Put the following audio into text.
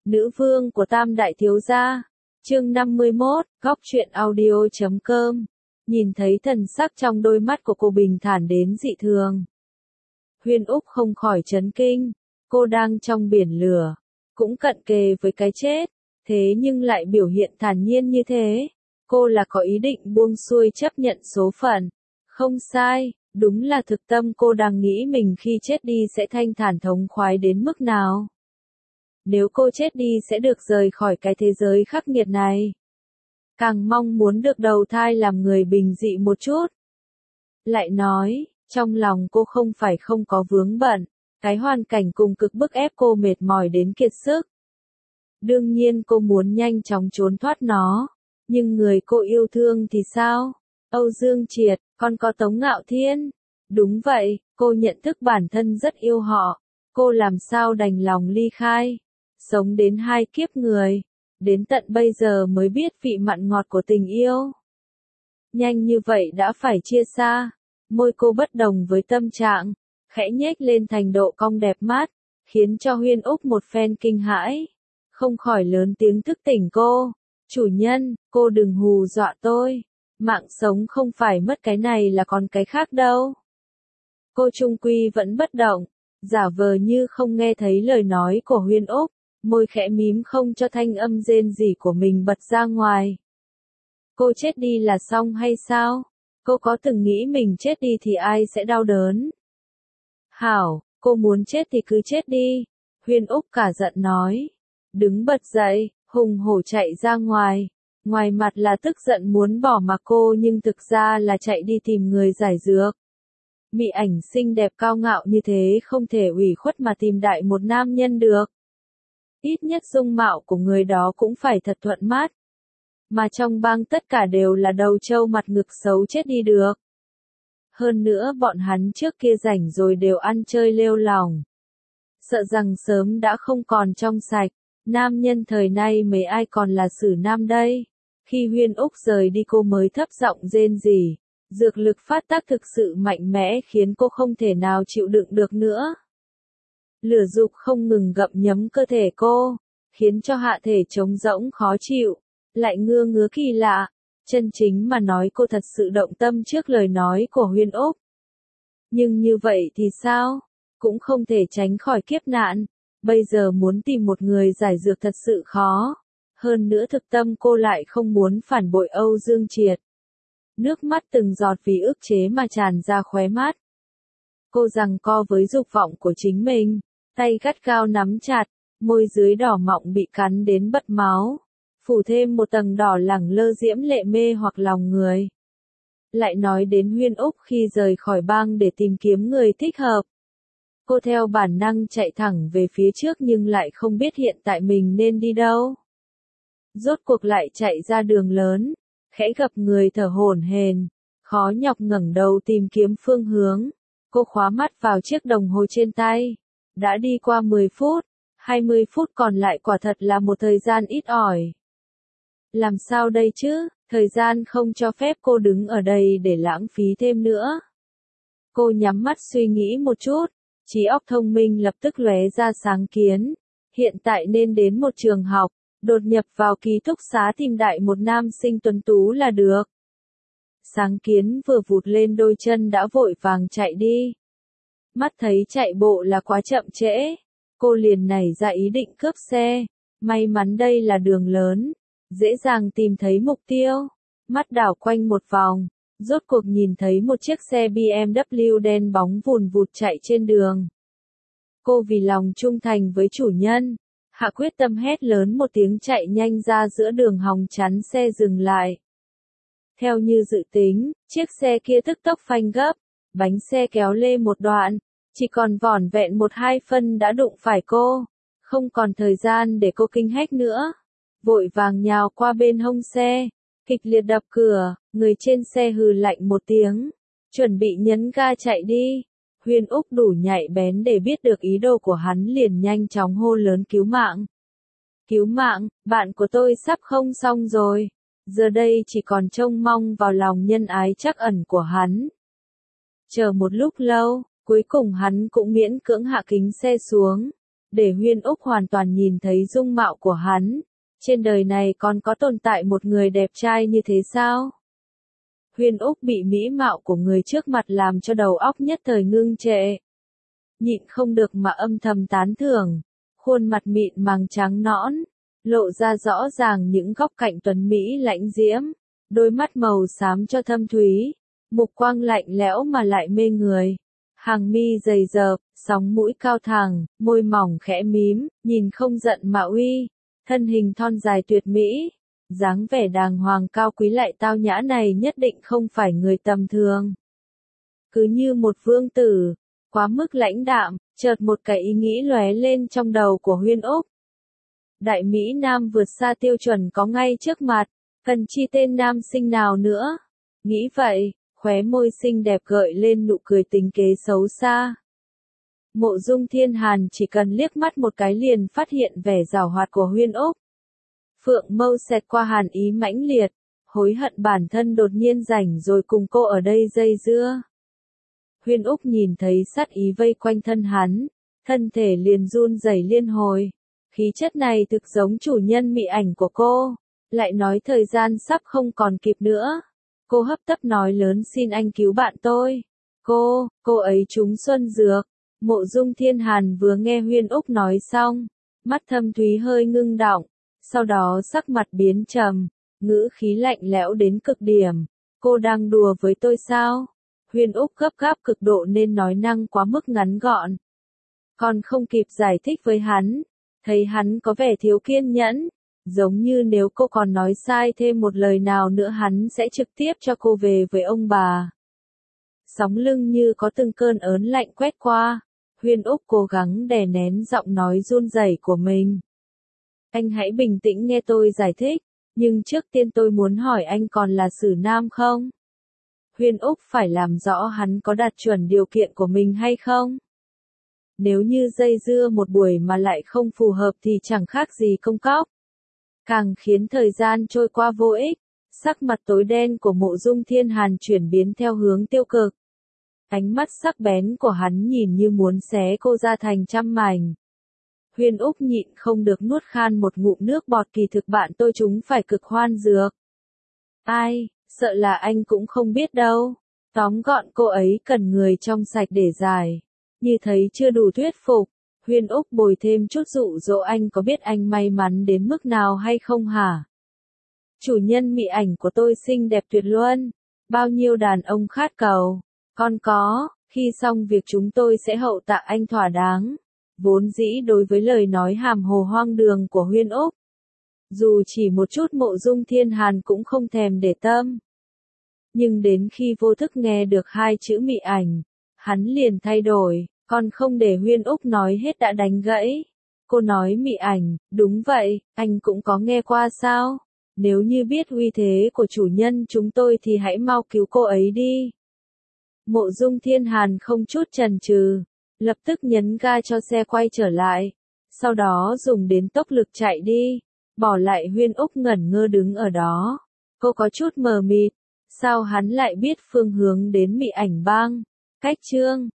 Nữ vương của Tam Đại Thiếu Gia. Chương 51, Góc truyện audio.com. Nhìn thấy thần sắc trong đôi mắt của cô bình thản đến dị thường. Huyên Úc không khỏi chấn kinh, cô đang trong biển lửa, cũng cận kề với cái chết, thế nhưng lại biểu hiện thản nhiên như thế. Cô là có ý định buông xuôi chấp nhận số phận. Không sai, đúng là thực tâm cô đang nghĩ mình khi chết đi sẽ thanh thản thống khoái đến mức nào. Nếu cô chết đi sẽ được rời khỏi cái thế giới khắc nghiệt này. Càng mong muốn được đầu thai làm người bình dị một chút. Lại nói, trong lòng cô không phải không có vướng bận, cái hoàn cảnh cùng cực bức ép cô mệt mỏi đến kiệt sức. Đương nhiên cô muốn nhanh chóng trốn thoát nó, nhưng người cô yêu thương thì sao? Âu Dương Triệt, còn có Tống Ngạo Thiên. Đúng vậy, cô nhận thức bản thân rất yêu họ, cô làm sao đành lòng ly khai. Sống đến 2 kiếp người, đến tận bây giờ mới biết vị mặn ngọt của tình yêu. Nhanh như vậy đã phải chia xa, môi cô bất đồng với tâm trạng, khẽ nhếch lên thành độ cong đẹp mắt, khiến cho Huyên Úc một phen kinh hãi, không khỏi lớn tiếng thức tỉnh cô. Chủ nhân, cô đừng hù dọa tôi, mạng sống không phải mất cái này là còn cái khác đâu. Cô trung quy vẫn bất động, giả vờ như không nghe thấy lời nói của Huyên Úc. Môi khẽ mím không cho thanh âm rên rỉ của mình bật ra ngoài. Cô chết đi là xong hay sao? Cô có từng nghĩ mình chết đi thì ai sẽ đau đớn? Hảo, cô muốn chết thì cứ chết đi. Huyên Úc cả giận nói. Đứng bật dậy, hùng hổ chạy ra ngoài. Ngoài mặt là tức giận muốn bỏ mặc cô nhưng thực ra là chạy đi tìm người giải dược. Mỹ ảnh xinh đẹp cao ngạo như thế không thể ủy khuất mà tìm đại một nam nhân được. Ít nhất dung mạo của người đó cũng phải thật thuận mắt. Mà trong bang tất cả đều là đầu trâu mặt ngực xấu chết đi được. Hơn nữa bọn hắn trước kia rảnh rồi đều ăn chơi lêu lỏng. Sợ rằng sớm đã không còn trong sạch, nam nhân thời nay mấy ai còn là xử nam đây. Khi Huyên Úc rời đi cô mới thấp giọng rên rỉ, dược lực phát tác thực sự mạnh mẽ khiến cô không thể nào chịu đựng được nữa. Lửa dục không ngừng gặm nhấm cơ thể cô, khiến cho hạ thể trống rỗng khó chịu, lại ngứa ngứa kỳ lạ. Chân chính mà nói cô thật sự động tâm trước lời nói của Huyên Úc. Nhưng như vậy thì sao? Cũng không thể tránh khỏi kiếp nạn. Bây giờ muốn tìm một người giải dược thật sự khó. Hơn nữa thực tâm cô lại không muốn phản bội Âu Dương Triệt. Nước mắt từng giọt vì ức chế mà tràn ra khóe mắt. Cô giằng co với dục vọng của chính mình. Tay gắt gao nắm chặt, môi dưới đỏ mọng bị cắn đến bật máu, phủ thêm một tầng đỏ lẳng lơ diễm lệ mê hoặc lòng người. Lại nói đến Huyên Úc khi rời khỏi bang để tìm kiếm người thích hợp. Cô theo bản năng chạy thẳng về phía trước nhưng lại không biết hiện tại mình nên đi đâu. Rốt cuộc lại chạy ra đường lớn, khẽ gặp người thở hổn hển, khó nhọc ngẩng đầu tìm kiếm phương hướng. Cô khóa mắt vào chiếc đồng hồ trên tay. Đã đi qua 10 phút, 20 phút còn lại quả thật là một thời gian ít ỏi. Làm sao đây chứ, thời gian không cho phép cô đứng ở đây để lãng phí thêm nữa. Cô nhắm mắt suy nghĩ một chút, trí óc thông minh lập tức lóe ra sáng kiến. Hiện tại nên đến một trường học, đột nhập vào ký túc xá tìm đại một nam sinh tuấn tú là được. Sáng kiến vừa vụt lên đôi chân đã vội vàng chạy đi. Mắt thấy chạy bộ là quá chậm trễ, cô liền nảy ra ý định cướp xe. May mắn đây là đường lớn, dễ dàng tìm thấy mục tiêu. Mắt đảo quanh một vòng, rốt cuộc nhìn thấy một chiếc xe BMW đen bóng vùn vụt chạy trên đường. Cô vì lòng trung thành với chủ nhân, hạ quyết tâm hét lớn một tiếng chạy nhanh ra giữa đường hòng chắn xe dừng lại. Theo như dự tính, chiếc xe kia tức tốc phanh gấp, bánh xe kéo lê một đoạn. Chỉ còn vỏn vẹn 1-2 phân đã đụng phải cô. Không còn thời gian để cô kinh hách nữa. Vội vàng nhào qua bên hông xe. Kịch liệt đập cửa. Người trên xe hừ lạnh một tiếng. Chuẩn bị nhấn ga chạy đi. Huyên Úc đủ nhạy bén để biết được ý đồ của hắn liền nhanh chóng hô lớn cứu mạng. Cứu mạng, bạn của tôi sắp không xong rồi. Giờ đây chỉ còn trông mong vào lòng nhân ái trắc ẩn của hắn. Chờ một lúc lâu. Cuối cùng hắn cũng miễn cưỡng hạ kính xe xuống. để Huyên Úc hoàn toàn nhìn thấy dung mạo của hắn. Trên đời này còn có tồn tại một người đẹp trai như thế sao? Huyên Úc bị mỹ mạo của người trước mặt làm cho đầu óc nhất thời ngưng trệ. Nhịn không được mà âm thầm tán thưởng. Khuôn mặt mịn màng trắng nõn, lộ ra rõ ràng những góc cạnh tuấn mỹ lãnh diễm. Đôi mắt màu xám cho thâm thúy, mục quang lạnh lẽo mà lại mê người. Hàng mi dày dợp, sóng mũi cao thẳng, môi mỏng khẽ mím, nhìn không giận mà uy. Thân hình thon dài tuyệt mỹ, dáng vẻ đàng hoàng cao quý lại tao nhã này nhất định không phải người tầm thường. Cứ như một vương tử, quá mức lãnh đạm, chợt một cái ý nghĩ lóe lên trong đầu của Huyên Úc. Đại Mỹ Nam vượt xa tiêu chuẩn có ngay trước mặt, cần chi tên nam sinh nào nữa. Nghĩ vậy, khóe môi xinh đẹp gợi lên nụ cười tính kế xấu xa. Mộ Dung Thiên Hàn chỉ cần liếc mắt một cái liền phát hiện vẻ giảo hoạt của Huyên Úc. Phượng mâu xẹt qua hàn ý mãnh liệt, hối hận bản thân đột nhiên rảnh rồi cùng cô ở đây dây dưa. Huyên Úc nhìn thấy sát ý vây quanh thân hắn, thân thể liền run rẩy liên hồi. Khí chất này thực giống chủ nhân mị ảnh của cô, lại nói thời gian sắp không còn kịp nữa. Cô hấp tấp nói lớn xin anh cứu bạn tôi. Cô ấy trúng xuân dược. Mộ Dung Thiên Hàn vừa nghe Huyên Úc nói xong, mắt thâm thúy hơi ngưng đọng, sau đó sắc mặt biến trầm, ngữ khí lạnh lẽo đến cực điểm. Cô đang đùa với tôi sao? Huyên Úc gấp gáp cực độ nên nói năng quá mức ngắn gọn. Còn không kịp giải thích với hắn, thấy hắn có vẻ thiếu kiên nhẫn, giống như nếu cô còn nói sai thêm một lời nào nữa hắn sẽ trực tiếp cho cô về với ông bà. Sóng lưng như có từng cơn ớn lạnh quét qua, Huyên Úc cố gắng đè nén giọng nói run rẩy của mình. Anh hãy bình tĩnh nghe tôi giải thích, nhưng trước tiên tôi muốn hỏi anh còn là xử nam không? Huyên Úc phải làm rõ hắn có đạt chuẩn điều kiện của mình hay không? Nếu như dây dưa một buổi mà lại không phù hợp thì chẳng khác gì công cóc. Càng khiến thời gian trôi qua vô ích, sắc mặt tối đen của Mộ Dung Thiên Hàn chuyển biến theo hướng tiêu cực. Ánh mắt sắc bén của hắn nhìn như muốn xé cô ra thành trăm mảnh. Huyên Úc nhịn không được nuốt khan một ngụm nước bọt, kỳ thực bạn tôi chúng phải cực hoan dược. Ai, sợ là anh cũng không biết đâu. Tóm gọn cô ấy cần người trong sạch để giải. Như thấy chưa đủ thuyết phục, Huyên Úc bồi thêm chút dụ dỗ anh có biết anh may mắn đến mức nào hay không hả? Chủ nhân mị ảnh của tôi xinh đẹp tuyệt luân, bao nhiêu đàn ông khát cầu. Còn có, khi xong việc chúng tôi sẽ hậu tạ anh thỏa đáng. Vốn dĩ đối với lời nói hàm hồ hoang đường của Huyên Úc, dù chỉ một chút Mộ Dung Thiên Hàn cũng không thèm để tâm. Nhưng đến khi vô thức nghe được hai chữ mị ảnh, hắn liền thay đổi, còn không để Huyên Úc nói hết đã đánh gãy. Cô nói mị ảnh, đúng vậy, anh cũng có nghe qua sao? Nếu như biết uy thế của chủ nhân chúng tôi thì hãy mau cứu cô ấy đi. Mộ Dung Thiên Hàn không chút chần chừ, lập tức nhấn ga cho xe quay trở lại, sau đó dùng đến tốc lực chạy đi, bỏ lại Huyên Úc ngẩn ngơ đứng ở đó. Cô có chút mờ mịt, sao hắn lại biết phương hướng đến mị ảnh bang? Cách chương